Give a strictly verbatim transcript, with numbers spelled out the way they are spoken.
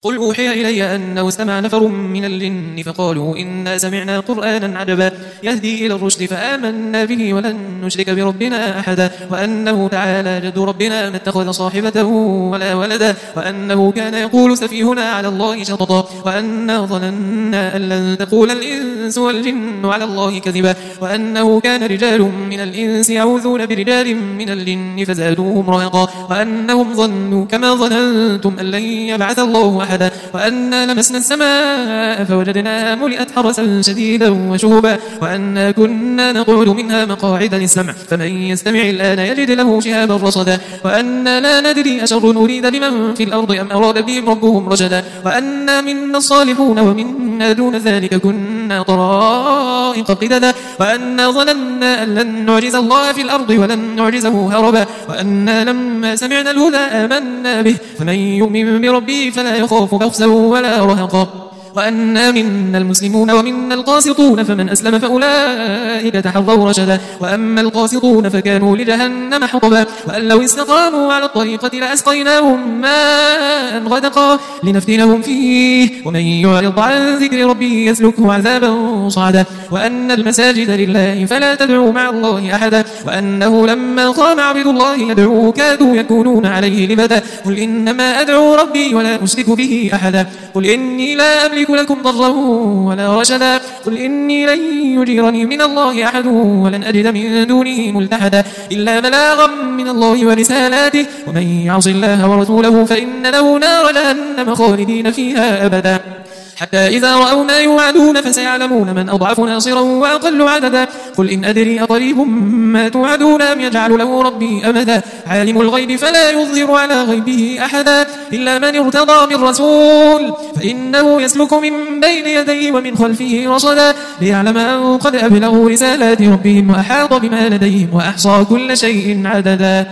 قل أوحي إلي أنه استمع نفر من الجن فقالوا إنا سمعنا قرآنا عجبا يهدي إلى الرشد فآمنا به ولن نشرك بربنا أحدا وأنه تعالى جد ربنا ما اتخذ صاحبة ولا ولدا وأنه كان يقول سفيهنا على الله شططا وأنا ظننا أن لن تقول الإنس والجن على الله كذبا وأنه كان رجال من الإنس يعوذون برجال من الجن فزادوهم رهقا وأنهم ظنوا كما ظننتم أن لن يبعث الله أحدا وأنا لمسنا السماء فوجدناها ملئت حرسا شديدا وشهبا وأنا كنا نقعد منها مقاعد للسمع فمن يستمع الآن يجد له شهابا رصدا وأنا لا ندري أشر نريد بمن في الأرض أم أراد بهم ربهم رشدا وأنا منا الصالحون ومنا دون ذلك كنا طرائق قددا وأنا ظننا أن لن نعجز الله في الأرض ولن نعجزه هربا وأنا لما سمعنا الهدى آمنا به فمن يؤمن بربه فلا يخاف بخسا ولا رهقا وأنا منا المسلمون ومنا القاسطون فمن أسلم فأولئك تحروا رشدا وأما القاسطون فكانوا لجهنم حطبا وأن لو استقاموا على الطريقة لأسقيناهم ماء غدقا لنفتنهم فيه ومن يعرض عن ذكر ربه يسلكه عذابا صعدا وأن المساجد لله فلا تدعوا مع الله أحدا وأنه لما قام عبد الله يدعوه كادوا يكونون عليه لبدا قل إنما أدعو ربي ولا أشرك به أحدا قل إني لا أملك لكم ضرا ولا رشدا قل إني لن يجيرني من الله أحد ولن أجد من دونه ملتحدا إلا بلاغا من الله ورسالاته ومن يعص الله ورسوله فإن له نار جهنم خالدين فيها أبدا حتى إذا رأوا ما يوعدون فسيعلمون من أضعف ناصرا وأقل عددا قل إن أدري أقريب ما توعدون أم يجعل له ربي أمدا عالم الغيب فلا يظهر على غيبه أحدا إلا من ارتضى من رسول فإنه يسلك من بين يديه ومن خلفه رصدا ليعلم أن قد أبلغوا رسالات ربهم وأحاط بما لديهم وأحصى كل شيء عددا.